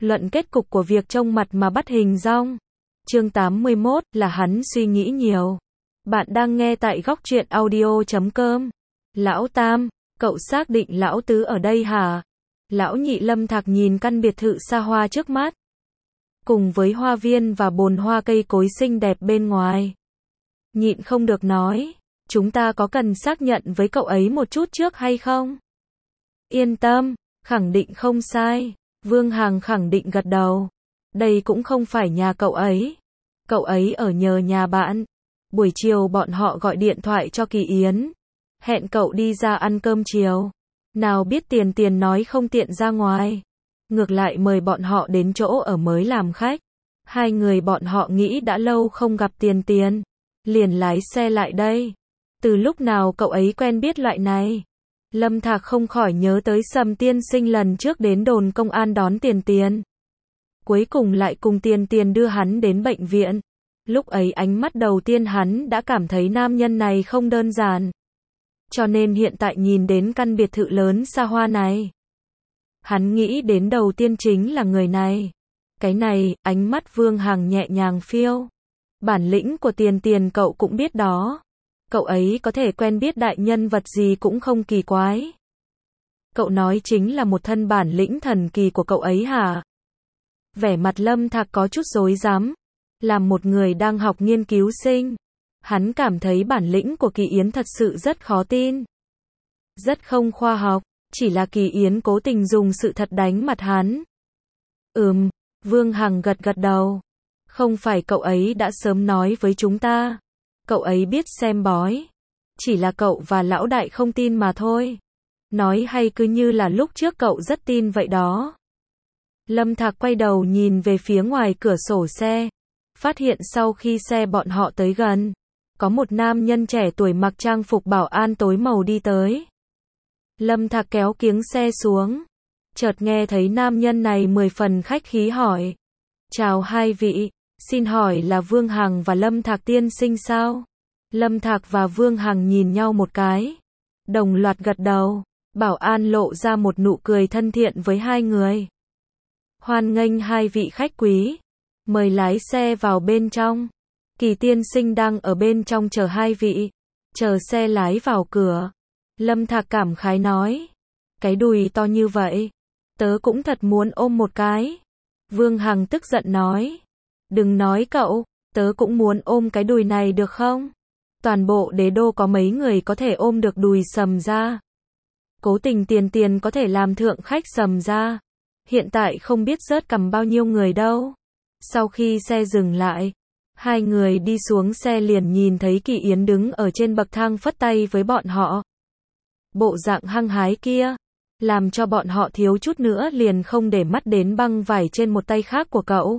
Luận kết cục của việc trông mặt mà bắt hình dong. Chương 81 là hắn suy nghĩ nhiều. Bạn đang nghe tại góc truyện audio.com. Lão Tam, cậu xác định lão Tứ ở đây hả? Lão Nhị Lâm Thạc nhìn căn biệt thự xa hoa trước mắt, cùng với hoa viên và bồn hoa cây cối xinh đẹp bên ngoài. Nhịn không được nói, chúng ta có cần xác nhận với cậu ấy một chút trước hay không? Yên tâm, khẳng định không sai. Vương Hằng khẳng định gật đầu. Đây cũng không phải nhà cậu ấy. Cậu ấy ở nhờ nhà bạn. Buổi chiều bọn họ gọi điện thoại cho Kỳ Yến, hẹn cậu đi ra ăn cơm chiều. Nào biết Tiền nói không tiện ra ngoài, ngược lại mời bọn họ đến chỗ ở mới làm khách. Hai người bọn họ nghĩ đã lâu không gặp Tiền, liền lái xe lại đây. Từ lúc nào cậu ấy quen biết loại này? Lâm Thạc không khỏi nhớ tới Sầm tiên sinh lần trước đến đồn công an đón Tiền. Cuối cùng lại cùng Tiền đưa hắn đến bệnh viện. Lúc ấy ánh mắt đầu tiên hắn đã cảm thấy nam nhân này không đơn giản. Cho nên hiện tại nhìn đến căn biệt thự lớn xa hoa này, hắn nghĩ đến đầu tiên chính là người này. Cái này, ánh mắt Vương Hằng nhẹ nhàng phiêu. Bản lĩnh của Tiền cậu cũng biết đó. Cậu ấy có thể quen biết đại nhân vật gì cũng không kỳ quái. Cậu nói chính là một thân bản lĩnh thần kỳ của cậu ấy hả? Vẻ mặt Lâm Thạc có chút rối rắm. Làm một người đang học nghiên cứu sinh, hắn cảm thấy bản lĩnh của Kỳ Yến thật sự rất khó tin. Rất không khoa học, chỉ là Kỳ Yến cố tình dùng sự thật đánh mặt hắn. Vương Hằng gật đầu. Không phải cậu ấy đã sớm nói với chúng ta. Cậu ấy biết xem bói. Chỉ là cậu và lão đại không tin mà thôi. Nói hay cứ như là lúc trước cậu rất tin vậy đó. Lâm Thạc quay đầu nhìn về phía ngoài cửa sổ xe. Phát hiện sau khi xe bọn họ tới gần, có một nam nhân trẻ tuổi mặc trang phục bảo an tối màu đi tới. Lâm Thạc kéo kiếng xe xuống. Chợt nghe thấy nam nhân này 10 phần khách khí hỏi. Chào hai vị, xin hỏi là Vương Hằng và Lâm Thạc tiên sinh sao? Lâm Thạc và Vương Hằng nhìn nhau một cái, đồng loạt gật đầu. Bảo an lộ ra một nụ cười thân thiện với hai người. Hoan nghênh hai vị khách quý, mời lái xe vào bên trong. Kỳ tiên sinh đang ở bên trong chờ hai vị, chờ xe lái vào cửa. Lâm Thạc cảm khái nói, cái đùi to như vậy, tớ cũng thật muốn ôm một cái. Vương Hằng tức giận nói, đừng nói cậu, tớ cũng muốn ôm cái đùi này được không? Toàn bộ đế đô có mấy người có thể ôm được đùi Sầm ra. Cố tình Tiền có thể làm thượng khách Sầm ra. Hiện tại không biết rớt cầm bao nhiêu người đâu. Sau khi xe dừng lại, hai người đi xuống xe liền nhìn thấy Kỳ Yến đứng ở trên bậc thang phất tay với bọn họ. Bộ dạng hăng hái kia, làm cho bọn họ thiếu chút nữa liền không để mắt đến băng vải trên một tay khác của cậu.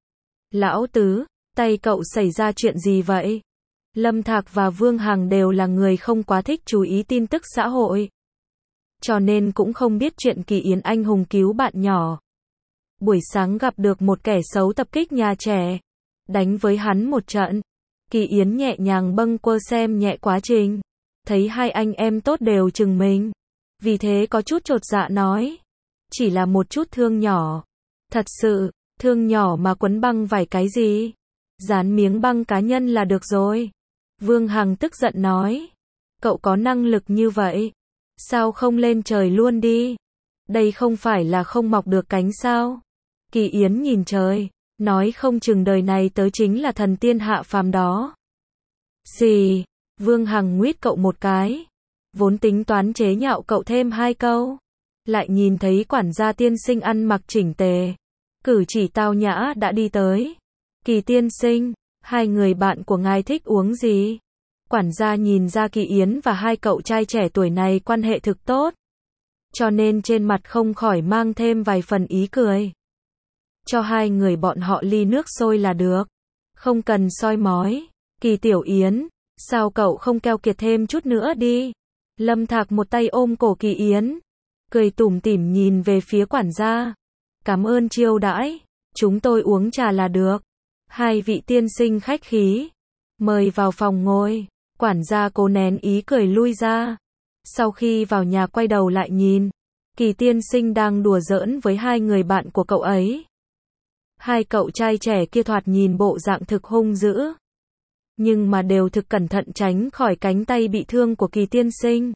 Lão Tứ, tay cậu xảy ra chuyện gì vậy? Lâm Thạc và Vương Hằng đều là người không quá thích chú ý tin tức xã hội, cho nên cũng không biết chuyện Kỳ Yến anh hùng cứu bạn nhỏ. Buổi sáng gặp được một kẻ xấu tập kích nhà trẻ, đánh với hắn một trận. Kỳ Yến nhẹ nhàng bâng quơ xem nhẹ quá trình, thấy hai anh em tốt đều chừng mình, vì thế có chút chột dạ nói, chỉ là một chút thương nhỏ. Thật sự, thương nhỏ mà quấn băng vải cái gì? Dán miếng băng cá nhân là được rồi. Vương Hằng tức giận nói, cậu có năng lực như vậy, sao không lên trời luôn đi? Đây không phải là không mọc được cánh sao? Kỳ Yến nhìn trời, nói không chừng đời này tớ chính là thần tiên hạ phàm đó. Gì? Vương Hằng nguyết cậu một cái, vốn tính toán chế nhạo cậu thêm hai câu, lại nhìn thấy quản gia tiên sinh ăn mặc chỉnh tề, cử chỉ tao nhã đã đi tới. Kỳ tiên sinh, hai người bạn của ngài thích uống gì? Quản gia nhìn ra Kỳ Yến và hai cậu trai trẻ tuổi này quan hệ thực tốt, cho nên trên mặt không khỏi mang thêm vài phần ý cười. Cho hai người bọn họ ly nước sôi là được, không cần soi mói. Kỳ Tiểu Yến, sao cậu không keo kiệt thêm chút nữa đi? Lâm Thạc một tay ôm cổ Kỳ Yến, cười tủm tỉm nhìn về phía quản gia. Cảm ơn chiêu đãi, chúng tôi uống trà là được. Hai vị tiên sinh khách khí, mời vào phòng ngồi. Quản gia cố nén ý cười lui ra. Sau khi vào nhà quay đầu lại nhìn, Kỳ tiên sinh đang đùa giỡn với hai người bạn của cậu ấy. Hai cậu trai trẻ kia thoạt nhìn bộ dạng thực hung dữ, nhưng mà đều thực cẩn thận tránh khỏi cánh tay bị thương của Kỳ tiên sinh.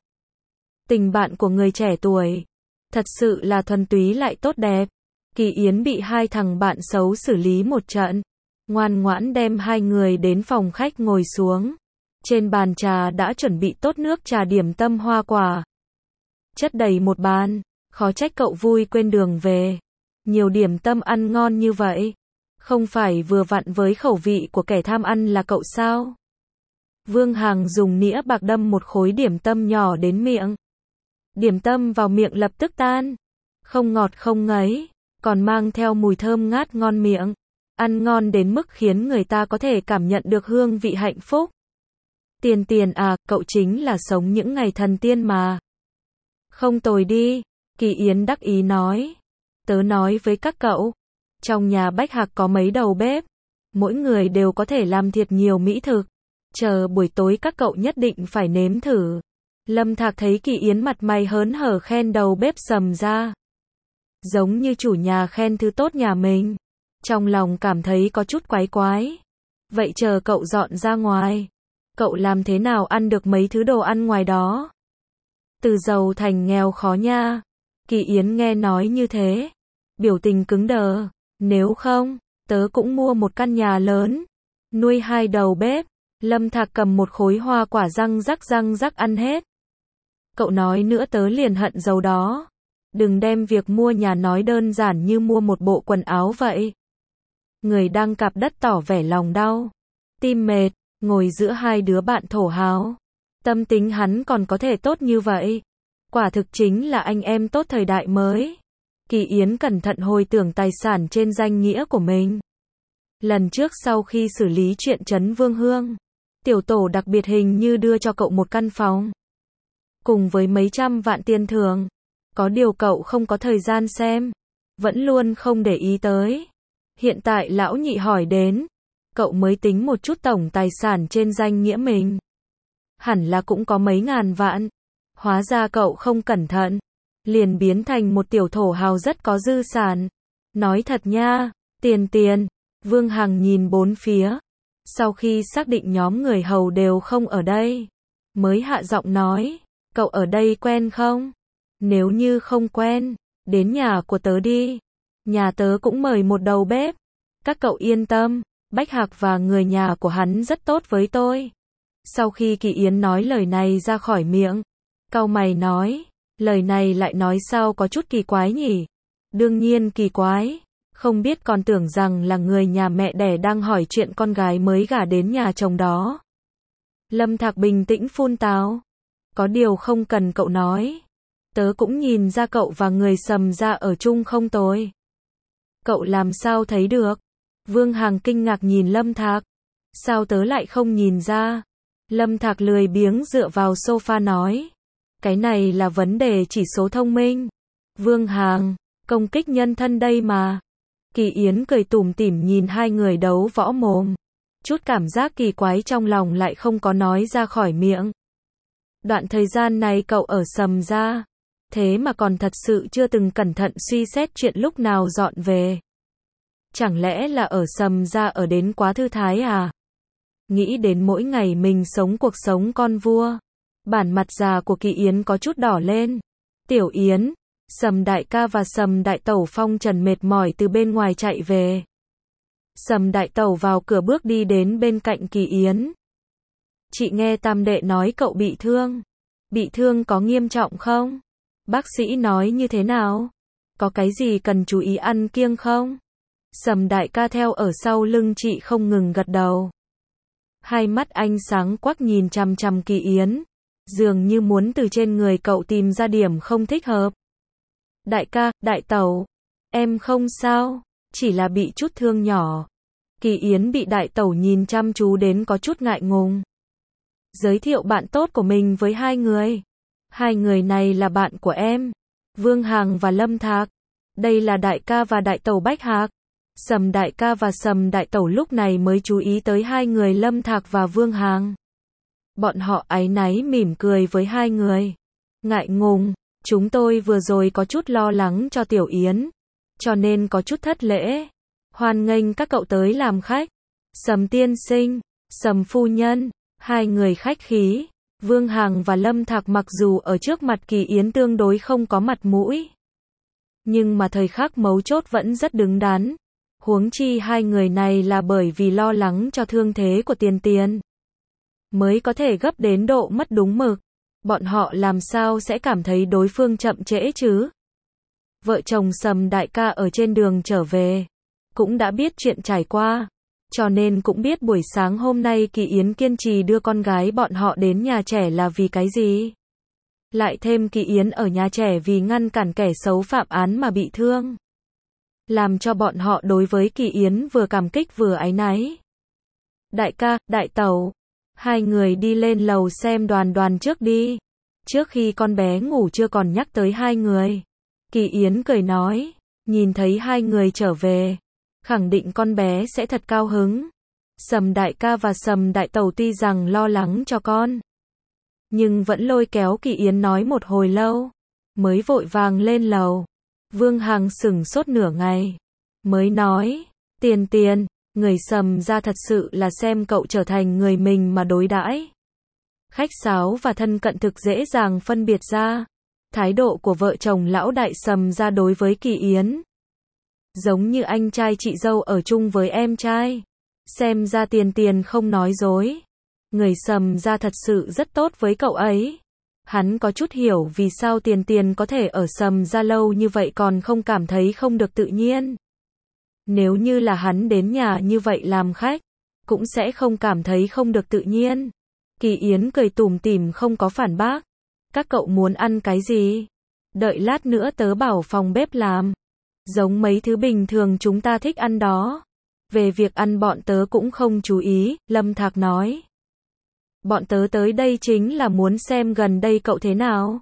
Tình bạn của người trẻ tuổi, thật sự là thuần túy lại tốt đẹp. Kỳ Yến bị hai thằng bạn xấu xử lý một trận, ngoan ngoãn đem hai người đến phòng khách ngồi xuống. Trên bàn trà đã chuẩn bị tốt nước trà điểm tâm hoa quả, chất đầy một bàn, khó trách cậu vui quên đường về. Nhiều điểm tâm ăn ngon như vậy, không phải vừa vặn với khẩu vị của kẻ tham ăn là cậu sao? Vương Hằng dùng nĩa bạc đâm một khối điểm tâm nhỏ đến miệng. Điểm tâm vào miệng lập tức tan, không ngọt không ngấy, còn mang theo mùi thơm ngát ngon miệng, ăn ngon đến mức khiến người ta có thể cảm nhận được hương vị hạnh phúc. Tiền Tiền à, cậu chính là sống những ngày thần tiên mà. Không tồi đi, Kỳ Yến đắc ý nói. Tớ nói với các cậu, trong nhà Bách Hạc có mấy đầu bếp, mỗi người đều có thể làm thiệt nhiều mỹ thực. Chờ buổi tối các cậu nhất định phải nếm thử. Lâm Thạc thấy Kỳ Yến mặt mày hớn hở khen đầu bếp Sầm ra, giống như chủ nhà khen thứ tốt nhà mình. Trong lòng cảm thấy có chút quái quái. Vậy chờ cậu dọn ra ngoài, cậu làm thế nào ăn được mấy thứ đồ ăn ngoài đó? Từ giàu thành nghèo khó nha. Kỳ Yến nghe nói như thế, biểu tình cứng đờ. Nếu không, tớ cũng mua một căn nhà lớn, nuôi hai đầu bếp. Lâm Thạc cầm một khối hoa quả răng rắc ăn hết. Cậu nói nữa tớ liền hận giàu đó. Đừng đem việc mua nhà nói đơn giản như mua một bộ quần áo vậy. Người đang cạp đất tỏ vẻ lòng đau, tim mệt, ngồi giữa hai đứa bạn thổ hào. Tâm tính hắn còn có thể tốt như vậy. Quả thực chính là anh em tốt thời đại mới. Kỳ Yến cẩn thận hồi tưởng tài sản trên danh nghĩa của mình. Lần trước sau khi xử lý chuyện Trấn Vương Hương, tiểu tổ đặc biệt hình như đưa cho cậu một căn phòng, cùng với mấy trăm vạn tiền thưởng. Có điều cậu không có thời gian xem, vẫn luôn không để ý tới. Hiện tại lão nhị hỏi đến, cậu mới tính một chút tổng tài sản trên danh nghĩa mình. Hẳn là cũng có mấy ngàn vạn. Hóa ra cậu không cẩn thận, liền biến thành một tiểu thổ hào rất có dư sản. Nói thật nha, Tiền. Vương Hằng nhìn bốn phía, sau khi xác định nhóm người hầu đều không ở đây, mới hạ giọng nói, cậu ở đây quen không? Nếu như không quen, đến nhà của tớ đi. Nhà tớ cũng mời một đầu bếp. Các cậu yên tâm, Bách Hạc và người nhà của hắn rất tốt với tôi. Sau khi Kỳ Yến nói lời này ra khỏi miệng, cau mày nói, lời này lại nói sao có chút kỳ quái nhỉ? Đương nhiên kỳ quái, không biết còn tưởng rằng là người nhà mẹ đẻ đang hỏi chuyện con gái mới gả đến nhà chồng đó. Lâm Thạc bình tĩnh phun tào, có điều không cần cậu nói. Tớ cũng nhìn ra cậu và người Sầm ra ở chung không tồi. Cậu làm sao thấy được? Vương Hằng kinh ngạc nhìn Lâm Thạc. Sao tớ lại không nhìn ra? Lâm Thạc lười biếng dựa vào sofa nói. Cái này là vấn đề chỉ số thông minh. Vương Hằng, công kích nhân thân đây mà. Kỳ Yến cười tủm tỉm nhìn hai người đấu võ mồm. Chút cảm giác kỳ quái trong lòng lại không có nói ra khỏi miệng. Đoạn thời gian này cậu ở Sầm ra, thế mà còn thật sự chưa từng cẩn thận suy xét chuyện lúc nào dọn về. Chẳng lẽ là ở Sầm ra ở đến quá thư thái à? Nghĩ đến mỗi ngày mình sống cuộc sống con vua, bản mặt già của Kỳ Yến có chút đỏ lên. Tiểu Yến, Sầm đại ca và Sầm đại tẩu phong trần mệt mỏi từ bên ngoài chạy về. Sầm đại tẩu vào cửa bước đi đến bên cạnh Kỳ Yến. Chị nghe tam đệ nói cậu bị thương. Bị thương có nghiêm trọng không? Bác sĩ nói như thế nào? Có cái gì cần chú ý ăn kiêng không? Sầm đại ca theo ở sau lưng chị không ngừng gật đầu. Hai mắt anh sáng quắc nhìn chằm chằm Kỳ Yến, dường như muốn từ trên người cậu tìm ra điểm không thích hợp. Đại ca, đại tẩu, em không sao, chỉ là bị chút thương nhỏ. Kỳ Yến bị đại tẩu nhìn chăm chú đến có chút ngại ngùng. Giới thiệu bạn tốt của mình với hai người. Hai người này là bạn của em, Vương Hằng và Lâm Thạc. Đây là đại ca và đại tẩu Bách Hạc. Sầm đại ca và Sầm đại tẩu lúc này mới chú ý tới hai người Lâm Thạc và Vương Hằng. Bọn họ áy náy mỉm cười với hai người. Ngại ngùng, chúng tôi vừa rồi có chút lo lắng cho Tiểu Yến, cho nên có chút thất lễ. hoan nghênh các cậu tới làm khách. Sầm tiên sinh, Sầm phu nhân, hai người khách khí. Vương Hằng và Lâm Thạc mặc dù ở trước mặt Kỳ Yến tương đối không có mặt mũi, nhưng mà thời khắc mấu chốt vẫn rất đứng đắn. Huống chi hai người này là bởi vì lo lắng cho thương thế của Tiền Tiền mới có thể gấp đến độ mất đúng mực. Bọn họ làm sao sẽ cảm thấy đối phương chậm trễ chứ? Vợ chồng Sầm đại ca ở trên đường trở về cũng đã biết chuyện trải qua, cho nên cũng biết buổi sáng hôm nay Kỳ Yến kiên trì đưa con gái bọn họ đến nhà trẻ là vì cái gì. Lại thêm Kỳ Yến ở nhà trẻ vì ngăn cản kẻ xấu phạm án mà bị thương, làm cho bọn họ đối với Kỳ Yến vừa cảm kích vừa áy náy. Đại ca, đại tẩu, hai người đi lên lầu xem Đoàn Đoàn trước đi. Trước khi con bé ngủ chưa còn nhắc tới hai người. Kỳ Yến cười nói, nhìn thấy hai người trở về, khẳng định con bé sẽ thật cao hứng. Sầm đại ca và Sầm đại tẩu tuy rằng lo lắng cho con, nhưng vẫn lôi kéo Kỳ Yến nói một hồi lâu, mới vội vàng lên lầu. Vương Hằng sửng sốt nửa ngày, mới nói, Tiền Tiền, người Sầm ra thật sự là xem cậu trở thành người mình mà đối đãi. Khách sáo và thân cận thực dễ dàng phân biệt ra. Thái độ của vợ chồng lão đại Sầm ra đối với Kỳ Yến giống như anh trai chị dâu ở chung với em trai. Xem ra Tiền Tiền không nói dối. Người Sầm ra thật sự rất tốt với cậu ấy. Hắn có chút hiểu vì sao Tiền Tiền có thể ở Sầm ra lâu như vậy còn không cảm thấy không được tự nhiên. Nếu như là hắn đến nhà như vậy làm khách, cũng sẽ không cảm thấy không được tự nhiên. Kỳ Yến cười tủm tỉm không có phản bác. Các cậu muốn ăn cái gì? Đợi lát nữa tớ bảo phòng bếp làm. Giống mấy thứ bình thường chúng ta thích ăn đó. Về việc ăn bọn tớ cũng không chú ý, Lâm Thạc nói. Bọn tớ tới đây chính là muốn xem gần đây cậu thế nào.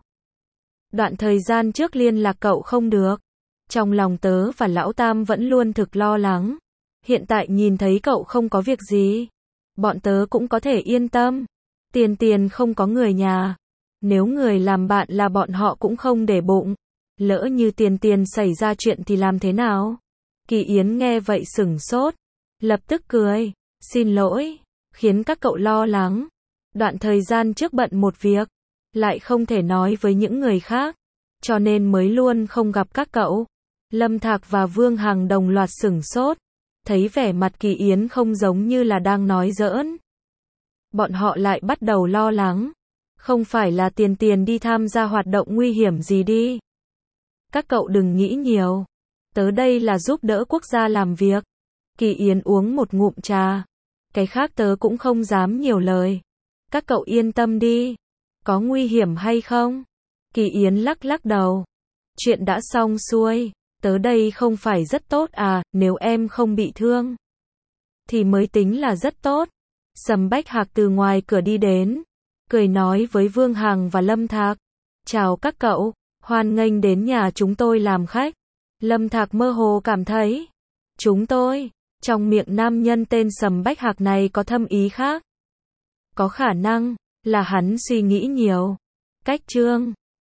Đoạn thời gian trước liên lạc cậu không được. Trong lòng tớ và Lão Tam vẫn luôn thực lo lắng. Hiện tại nhìn thấy cậu không có việc gì, bọn tớ cũng có thể yên tâm. Tiền Tiền không có người nhà. Nếu người làm bạn là bọn họ cũng không để bụng. Lỡ như Tiền Tiền xảy ra chuyện thì làm thế nào? Kỳ Yến nghe vậy sửng sốt, lập tức cười, xin lỗi, khiến các cậu lo lắng. Đoạn thời gian trước bận một việc, lại không thể nói với những người khác, cho nên mới luôn không gặp các cậu. Lâm Thạc và Vương Hằng đồng loạt sửng sốt, thấy vẻ mặt Kỳ Yến không giống như là đang nói giỡn. Bọn họ lại bắt đầu lo lắng. Không phải là Tiền Tiền đi tham gia hoạt động nguy hiểm gì đi. Các cậu đừng nghĩ nhiều. Tớ đây là giúp đỡ quốc gia làm việc. Kỳ Yến uống một ngụm trà. Cái khác tớ cũng không dám nhiều lời. Các cậu yên tâm đi. Có nguy hiểm hay không? Kỳ Yến lắc lắc đầu. Chuyện đã xong xuôi. Tớ đây không phải rất tốt à, nếu em không bị thương thì mới tính là rất tốt. Sầm Bách Hạc từ ngoài cửa đi đến, cười nói với Vương Hằng và Lâm Thạc. Chào các cậu, hoan nghênh đến nhà chúng tôi làm khách. Lâm Thạc mơ hồ cảm thấy, chúng tôi, trong miệng nam nhân tên Sầm Bách Hạc này có thâm ý khác. Có khả năng là hắn suy nghĩ nhiều. Cách chương